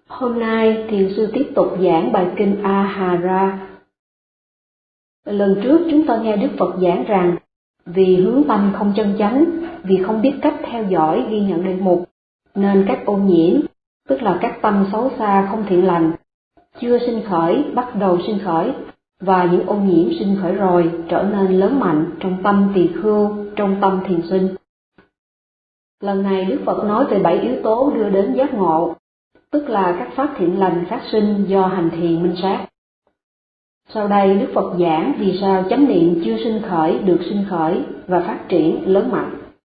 Hôm nay thiền sư tiếp tục giảng bài kinh Ahara. Lần trước chúng ta nghe Đức Phật giảng rằng vì hướng tâm không chân chánh, vì không biết cách theo dõi ghi nhận đề mục, nên các ô nhiễm, tức là các tâm xấu xa không thiện lành, chưa sinh khởi bắt đầu sinh khởi, và những ô nhiễm sinh khởi rồi trở nên lớn mạnh trong tâm tỳ khưu, trong tâm thiền sinh. Lần này Đức Phật nói về 7 yếu tố đưa đến giác ngộ, tức là các pháp thiện lành phát sinh do hành thiền minh sát. Sau đây Đức Phật giảng vì sao chánh niệm chưa sinh khởi được sinh khởi và phát triển lớn mạnh.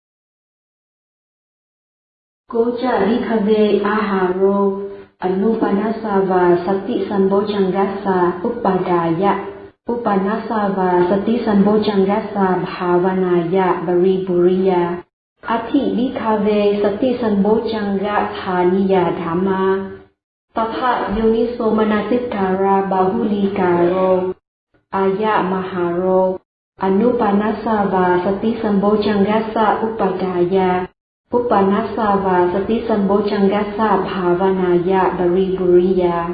Kocha Rikave Aharo Anupanasava Sati Sambojangasa Upadaya Upanasava Sati Sambojangasa Bhavanaya Variburiya Ati Rikave Sati Sambojanga Thaniya Dhamma Tatha Yoniso Manasittara Bahulikaro Aya Maharo Anupanasava Sati Sambojangasa Upadaya Upanasava Sati Sambojangasa Bhavanaya Variburiya.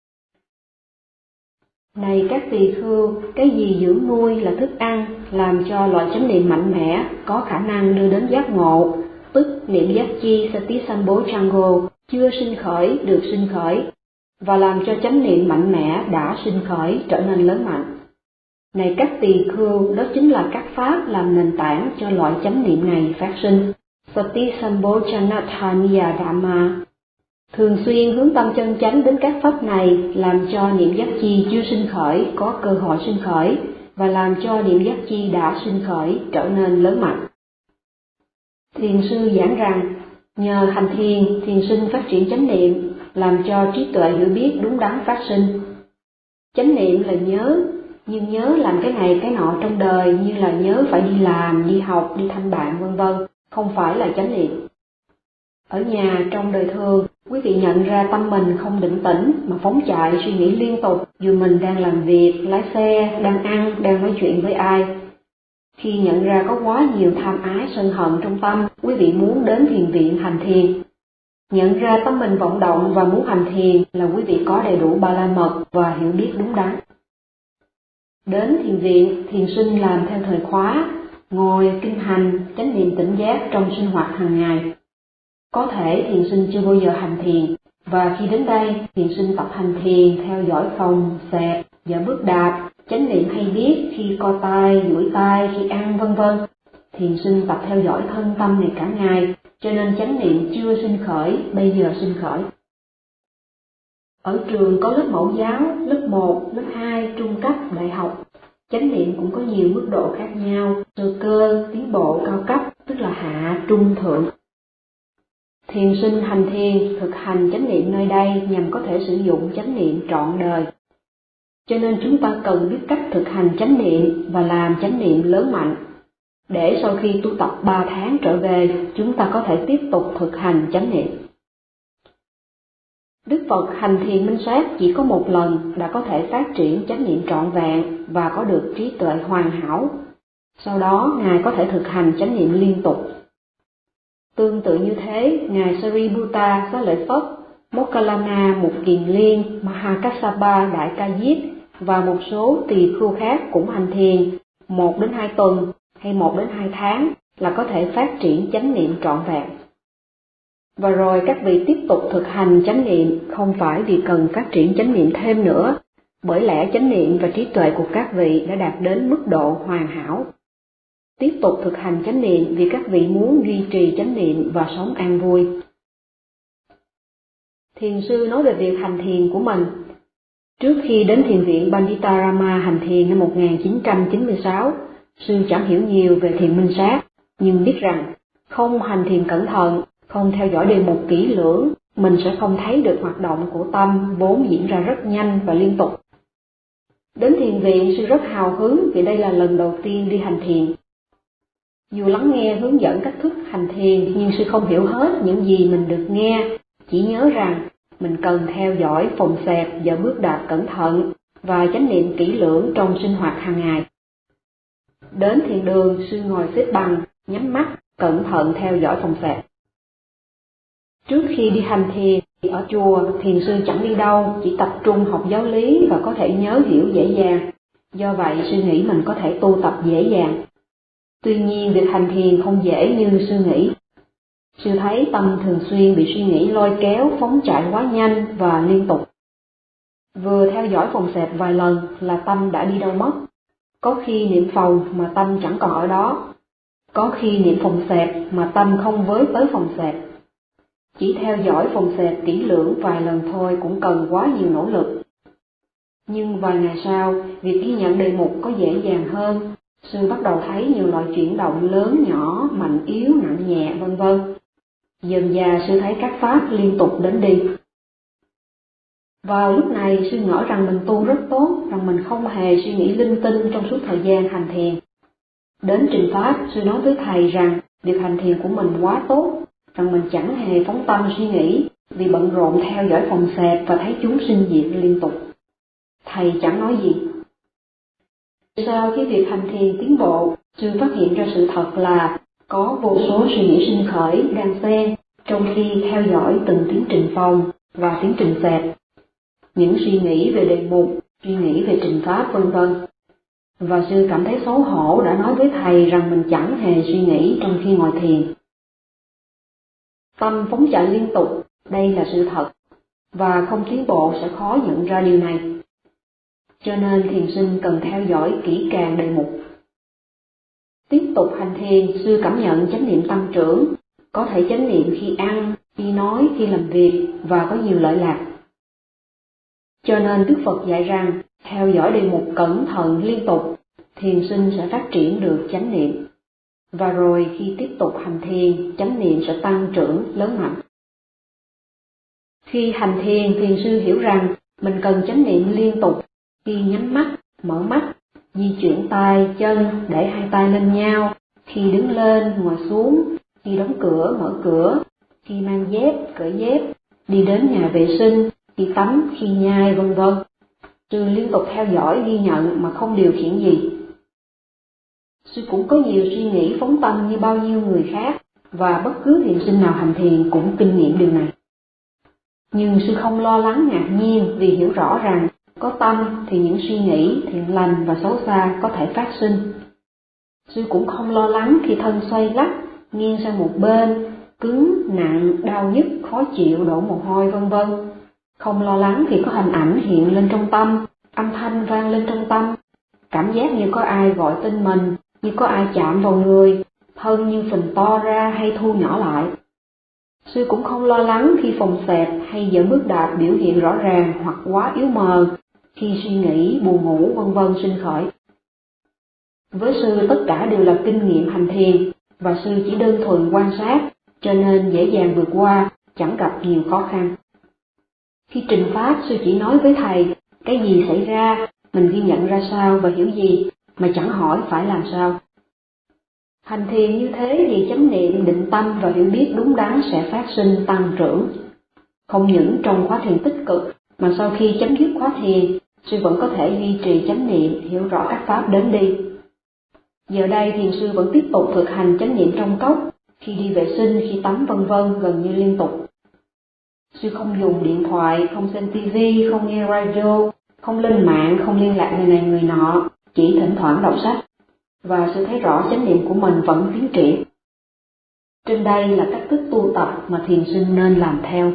Này các tỳ khưu, cái gì dưỡng nuôi là thức ăn, làm cho loại chánh niệm mạnh mẽ, có khả năng đưa đến giác ngộ, tức niệm giác chi Sati Sambojanggo chưa sinh khởi được sinh khởi, và làm cho chánh niệm mạnh mẽ đã sinh khởi trở nên lớn mạnh. Này các tỳ khưu, đó chính là các pháp làm nền tảng cho loại chánh niệm này phát sinh. Sati Sambojanathaniya Dhamma. Thường xuyên hướng tâm chân chánh đến các pháp này làm cho niệm giác chi chưa sinh khởi có cơ hội sinh khởi, và làm cho niệm giác chi đã sinh khởi trở nên lớn mạnh. Thiền sư giảng rằng, nhờ hành thiền, thiền sinh phát triển chánh niệm, làm cho trí tuệ hiểu biết đúng đắn phát sinh. Chánh niệm là nhớ, nhưng nhớ làm cái này cái nọ trong đời, như là nhớ phải đi làm, đi học, đi thăm bạn vân vân, không phải là chánh niệm. Ở nhà trong đời thường, quý vị nhận ra tâm mình không định tĩnh mà phóng chạy suy nghĩ liên tục dù mình đang làm việc, lái xe, đang ăn, đang nói chuyện với ai. Khi nhận ra có quá nhiều tham ái sân hận trong tâm, quý vị muốn đến thiền viện hành thiền. Nhận ra tâm mình vọng động và muốn hành thiền là quý vị có đầy đủ ba la mật và hiểu biết đúng đắn. Đến thiền viện, thiền sinh làm theo thời khóa, ngồi kinh hành, chánh niệm tỉnh giác trong sinh hoạt hàng ngày. Có thể thiền sinh chưa bao giờ hành thiền, và khi đến đây, thiền sinh tập hành thiền theo dõi phòng, xẹp, dở bước đạp, chánh niệm hay biết khi co tay, duỗi tay, khi ăn vân vân. Thiền sinh tập theo dõi thân tâm này cả ngày, cho nên chánh niệm chưa sinh khởi, bây giờ sinh khởi. Ở trường có lớp mẫu giáo, lớp 1, lớp 2, trung cấp, đại học. Chánh niệm cũng có nhiều mức độ khác nhau, sơ cơ, tiến bộ, cao cấp, tức là hạ, trung, thượng. Thiền sinh hành thiền, thực hành chánh niệm nơi đây nhằm có thể sử dụng chánh niệm trọn đời. Cho nên chúng ta cần biết cách thực hành chánh niệm và làm chánh niệm lớn mạnh, để sau khi tu tập 3 tháng trở về, chúng ta có thể tiếp tục thực hành chánh niệm. Đức Phật hành thiền minh sát chỉ có một lần đã có thể phát triển chánh niệm trọn vẹn và có được trí tuệ hoàn hảo. Sau đó, Ngài có thể thực hành chánh niệm liên tục. Tương tự như thế, Ngài Sariputta Xá Lợi Phất, Mokkallana Mục Kiền Liên, Mahakassapa Đại Ca Diếp và một số tỳ khưu khác cũng hành thiền 1 đến 2 tuần hay 1 đến 2 tháng là có thể phát triển chánh niệm trọn vẹn. Và rồi các vị tiếp tục thực hành chánh niệm không phải vì cần phát triển chánh niệm thêm nữa, bởi lẽ chánh niệm và trí tuệ của các vị đã đạt đến mức độ hoàn hảo. Tiếp tục thực hành chánh niệm vì các vị muốn duy trì chánh niệm và sống an vui. Thiền sư nói về việc hành thiền của mình. Trước khi đến thiền viện Panditarama hành thiền năm 1996, sư chẳng hiểu nhiều về thiền minh sát, nhưng biết rằng không hành thiền cẩn thận, không theo dõi đề mục kỹ lưỡng, mình sẽ không thấy được hoạt động của tâm vốn diễn ra rất nhanh và liên tục. Đến thiền viện, sư rất hào hứng vì đây là lần đầu tiên đi hành thiền. Dù lắng nghe hướng dẫn cách thức hành thiền, nhưng sư không hiểu hết những gì mình được nghe, chỉ nhớ rằng mình cần theo dõi phòng xẹp và bước đạp cẩn thận và chánh niệm kỹ lưỡng trong sinh hoạt hàng ngày. Đến thiền đường, sư ngồi xếp bằng, nhắm mắt, cẩn thận theo dõi phòng xẹp. Trước khi đi hành thiền, Ở chùa, thiền sư chẳng đi đâu, chỉ tập trung học giáo lý và có thể nhớ hiểu dễ dàng. Do vậy, sư nghĩ mình có thể tu tập dễ dàng. Tuy nhiên, việc hành thiền không dễ như sư nghĩ. Sư thấy tâm thường xuyên bị suy nghĩ lôi kéo, phóng chạy quá nhanh và liên tục. Vừa theo dõi phòng xẹp vài lần là tâm đã đi đâu mất. Có khi niệm phòng mà tâm chẳng còn ở đó. Có khi niệm phòng xẹp mà tâm không với tới phòng xẹp. Chỉ theo dõi phòng xẹp kỹ lưỡng vài lần thôi cũng cần quá nhiều nỗ lực. Nhưng vài ngày sau, việc ghi nhận đề mục có dễ dàng hơn. Sư bắt đầu thấy nhiều loại chuyển động lớn nhỏ, mạnh yếu, nặng nhẹ, vân vân. Dần dà sư thấy các pháp liên tục đến đi. Vào lúc này sư ngỡ rằng mình tu rất tốt, rằng mình không hề suy nghĩ linh tinh trong suốt thời gian hành thiền. Đến trình pháp, sư nói với thầy rằng việc hành thiền của mình quá tốt, rằng mình chẳng hề phóng tâm suy nghĩ vì bận rộn theo dõi phòng xẹp và thấy chúng sinh diệt liên tục. Thầy chẳng nói gì. Sau khi việc hành thiền tiến bộ, sư phát hiện ra sự thật là có vô số suy nghĩ sinh khởi đang xen trong khi theo dõi từng tiến trình phòng và tiến trình xẹp. Những suy nghĩ về đề mục, suy nghĩ về trình pháp vân vân. Và sư cảm thấy xấu hổ đã nói với thầy rằng mình chẳng hề suy nghĩ trong khi ngồi thiền. Tâm phóng chạy liên tục, đây là sự thật, và không tiến bộ sẽ khó nhận ra điều này. Cho nên thiền sinh cần theo dõi kỹ càng đề mục. Tiếp tục hành thiền, sư cảm nhận chánh niệm tăng trưởng, có thể chánh niệm khi ăn, khi nói, khi làm việc và có nhiều lợi lạc. Cho nên Đức Phật dạy rằng, theo dõi đề mục cẩn thận liên tục, thiền sinh sẽ phát triển được chánh niệm. Và rồi khi tiếp tục hành thiền, chánh niệm sẽ tăng trưởng lớn mạnh. Khi hành thiền, thiền sư hiểu rằng mình cần chánh niệm liên tục khi nhắm mắt, mở mắt, di chuyển tay, chân để hai tay lên nhau, khi đứng lên, ngồi xuống, khi đóng cửa, mở cửa, khi mang dép, cởi dép, đi đến nhà vệ sinh, khi tắm, khi nhai, vân vân. Sư liên tục theo dõi, ghi nhận mà không điều khiển gì. Sư cũng có nhiều suy nghĩ phóng tâm như bao nhiêu người khác, và bất cứ thiền sinh nào hành thiền cũng kinh nghiệm điều này. Nhưng sư không lo lắng ngạc nhiên vì hiểu rõ rằng có tâm thì những suy nghĩ thiện lành và xấu xa có thể phát sinh. Sư cũng không lo lắng khi thân xoay lắc, nghiêng sang một bên, cứng, nặng, đau nhức, khó chịu, đổ mồ hôi vân vân. Không lo lắng khi có hình ảnh hiện lên trong tâm, âm thanh vang lên trong tâm, cảm giác như có ai gọi tên mình, như có ai chạm vào người, thân như phình to ra hay thu nhỏ lại. Sư cũng không lo lắng khi phòng xẹp hay dở bước đạp biểu hiện rõ ràng hoặc quá yếu mờ, khi suy nghĩ, buồn ngủ vân vân sinh khởi. Với sư tất cả đều là kinh nghiệm hành thiền, và sư chỉ đơn thuần quan sát, cho nên dễ dàng vượt qua, chẳng gặp nhiều khó khăn. Khi trình pháp, sư chỉ nói với thầy, cái gì xảy ra, mình ghi nhận ra sao và hiểu gì, mà chẳng hỏi phải làm sao. Hành thiền như thế thì chánh niệm, định tâm và hiểu biết đúng đắn sẽ phát sinh tăng trưởng. Không những trong khóa thiền tích cực, mà sau khi chấm dứt khóa thiền, sư vẫn có thể duy trì chánh niệm, hiểu rõ các pháp đến đi. Giờ đây thiền sư vẫn tiếp tục thực hành chánh niệm trong cốc, khi đi vệ sinh, khi tắm vân vân gần như liên tục. Sư không dùng điện thoại, không xem tivi, không nghe radio, không lên mạng, không liên lạc người này người nọ, chỉ thỉnh thoảng đọc sách. Và sư thấy rõ chánh niệm của mình vẫn tiến triển. Trên đây là cách thức tu tập mà thiền sinh nên làm theo.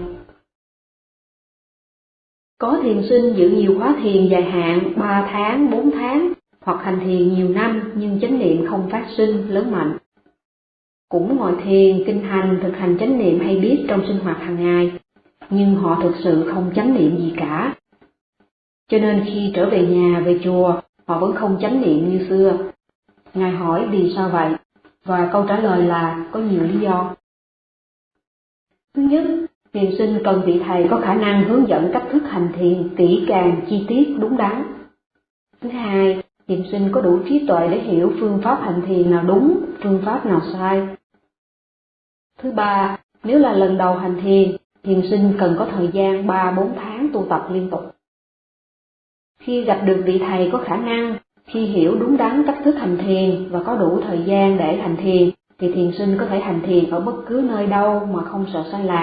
Có thiền sinh giữ nhiều khóa thiền dài hạn 3 tháng, 4 tháng, hoặc hành thiền nhiều năm nhưng chánh niệm không phát sinh lớn mạnh. Cũng ngồi thiền, kinh hành, thực hành chánh niệm hay biết trong sinh hoạt hàng ngày, nhưng họ thực sự không chánh niệm gì cả. Cho nên khi trở về nhà, về chùa, họ vẫn không chánh niệm như xưa. Ngài hỏi vì sao vậy? Và câu trả lời là có nhiều lý do. Thứ nhất, thiền sinh cần vị thầy có khả năng hướng dẫn cách thức hành thiền kỹ càng, chi tiết, đúng đắn. Thứ hai, thiền sinh có đủ trí tuệ để hiểu phương pháp hành thiền nào đúng, phương pháp nào sai. Thứ ba, nếu là lần đầu hành thiền, thiền sinh cần có thời gian 3-4 tháng tu tập liên tục. Khi gặp được vị thầy có khả năng, khi hiểu đúng đắn cách thức hành thiền và có đủ thời gian để hành thiền, thì thiền sinh có thể hành thiền ở bất cứ nơi đâu mà không sợ sai lạc,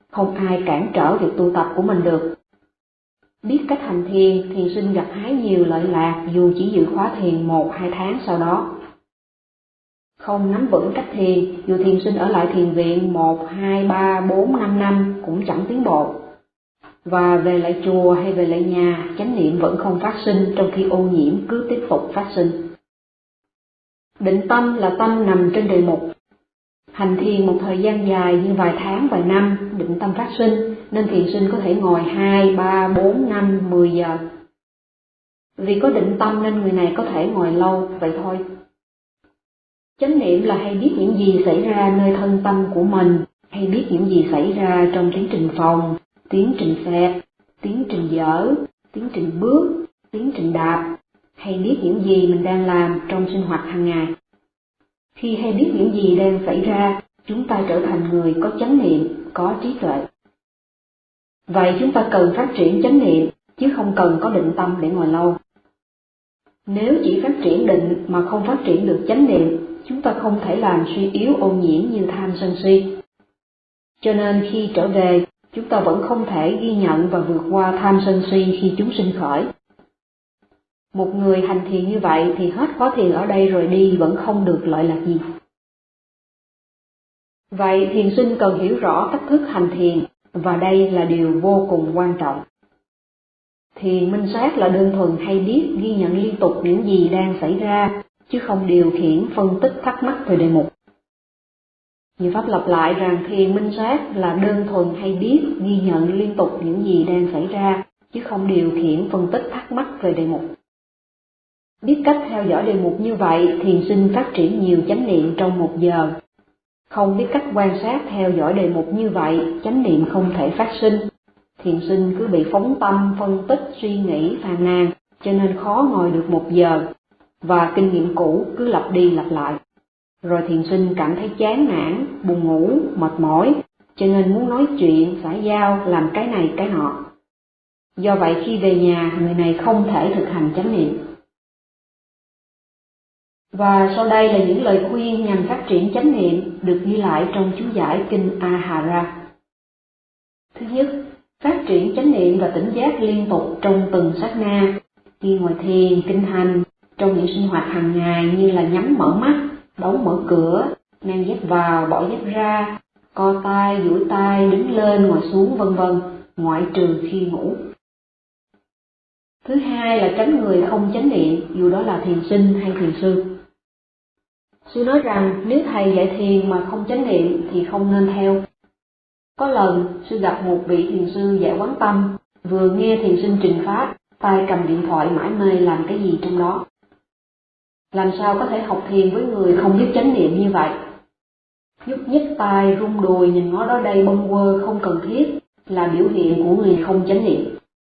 không ai cản trở việc tu tập của mình được. Biết cách hành thiền, thiền sinh gặt hái nhiều lợi lạc dù chỉ dự khóa thiền 1-2 tháng sau đó. Không nắm vững cách thiền, dù thiền sinh ở lại thiền viện 1, 2, 3, 4, 5 năm cũng chẳng tiến bộ. Và về lại chùa hay về lại nhà, chánh niệm vẫn không phát sinh trong khi ô nhiễm cứ tiếp tục phát sinh. Định tâm là tâm nằm trên đề mục. Hành thiền một thời gian dài như vài tháng, vài năm, định tâm phát sinh, nên thiền sinh có thể ngồi 2, 3, 4, 5, 10 giờ. Vì có định tâm nên người này có thể ngồi lâu, vậy thôi. Chánh niệm là hay biết những gì xảy ra nơi thân tâm của mình, hay biết những gì xảy ra trong tiến trình phòng, tiến trình xẹt, tiến trình dở, tiến trình bước, tiến trình đạp, hay biết những gì mình đang làm trong sinh hoạt hàng ngày. Khi hay biết những gì đang xảy ra, chúng ta trở thành người có chánh niệm, có trí tuệ. Vậy chúng ta cần phát triển chánh niệm, chứ không cần có định tâm để ngồi lâu. Nếu chỉ phát triển định mà không phát triển được chánh niệm, chúng ta không thể làm suy yếu ô nhiễm như tham sân si. Cho nên khi trở về, chúng ta vẫn không thể ghi nhận và vượt qua tham sân si khi chúng sinh khởi. Một người hành thiền như vậy thì hết khóa thiền ở đây rồi đi vẫn không được lợi lạc gì. Vậy thiền sinh cần hiểu rõ cách thức hành thiền, và đây là điều vô cùng quan trọng. Thiền minh sát là đơn thuần hay biết ghi nhận liên tục những gì đang xảy ra, chứ không điều khiển phân tích thắc mắc về đề mục. Như Pháp lặp lại rằng thiền minh sát là đơn thuần hay biết ghi nhận liên tục những gì đang xảy ra, chứ không điều khiển phân tích thắc mắc về đề mục. Biết cách theo dõi đề mục như vậy, thiền sinh phát triển nhiều chánh niệm trong 1 giờ. Không biết cách quan sát theo dõi đề mục như vậy, chánh niệm không thể phát sinh. Thiền sinh cứ bị phóng tâm, phân tích, suy nghĩ, phàn nàn, cho nên khó ngồi được 1 giờ, và kinh nghiệm cũ cứ lặp đi lặp lại. Rồi thiền sinh cảm thấy chán nản, buồn ngủ, mệt mỏi, cho nên muốn nói chuyện, xã giao, làm cái này cái nọ. Do vậy khi về nhà, người này không thể thực hành chánh niệm. Và sau đây là những lời khuyên nhằm phát triển chánh niệm được ghi lại trong chú giải kinh Ahara. Thứ nhất, phát triển chánh niệm và tỉnh giác liên tục trong từng sát na, khi ngồi thiền, kinh hành, trong những sinh hoạt hàng ngày như là nhắm mở mắt, đóng mở cửa, mang dép vào, bỏ dép ra, co tay, duỗi tay, đứng lên, ngồi xuống, vân vân, ngoại trừ khi ngủ. Thứ hai là tránh người không chánh niệm, dù đó là thiền sinh hay thiền sư. Sư nói rằng nếu thầy dạy thiền mà không chánh niệm thì không nên theo. Có lần, sư gặp một vị thiền sư dạy quán tâm, vừa nghe thiền sinh trình pháp, tay cầm điện thoại mải mê làm cái gì trong đó. Làm sao có thể học thiền với người không biết chánh niệm như vậy? Nhúc nhích tay, rung đùi, nhìn ngó đó đây bâng quơ không cần thiết là biểu hiện của người không chánh niệm.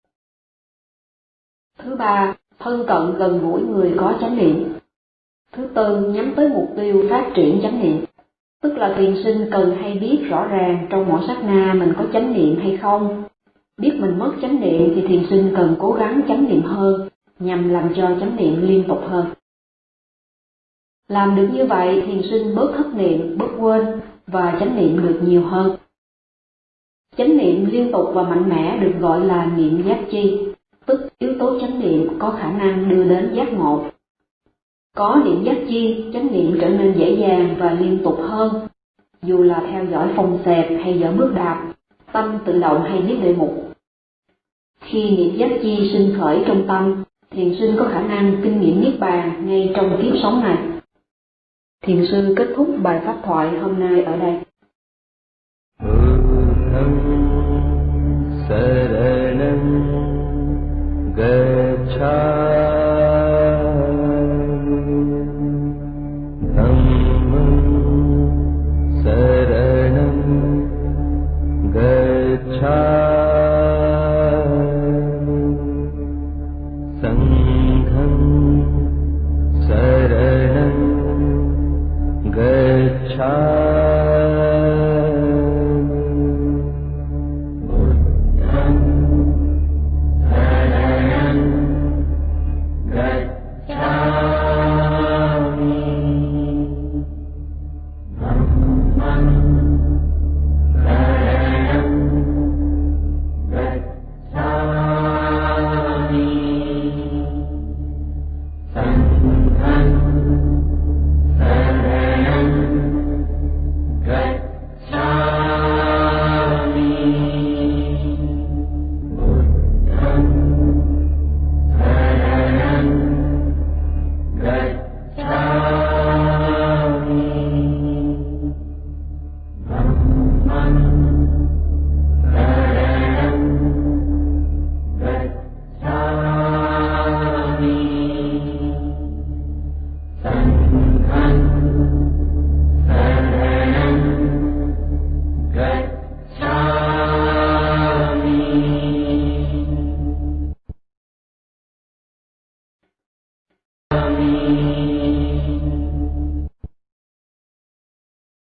Thứ ba, thân cận gần gũi người có chánh niệm. Thứ tư, nhắm tới mục tiêu phát triển chánh niệm. Tức là thiền sinh cần hay biết rõ ràng trong mỗi sát na mình có chánh niệm hay không. Biết mình mất chánh niệm thì thiền sinh cần cố gắng chánh niệm hơn, nhằm làm cho chánh niệm liên tục hơn. Làm được như vậy, thiền sinh bớt thất niệm, bớt quên và chánh niệm được nhiều hơn. Chánh niệm liên tục và mạnh mẽ được gọi là niệm giác chi, tức yếu tố chánh niệm có khả năng đưa đến giác ngộ. Có niệm giác chi, chánh niệm trở nên dễ dàng và liên tục hơn, dù là theo dõi phòng xẹp hay dõi bước đạp, tâm tự động hay biết đề mục. Khi niệm giác chi sinh khởi trong tâm, thiền sinh có khả năng kinh nghiệm niết bàn ngay trong kiếp sống này. Thiền sư kết thúc bài pháp thoại hôm nay ở đây. Saranam gacchami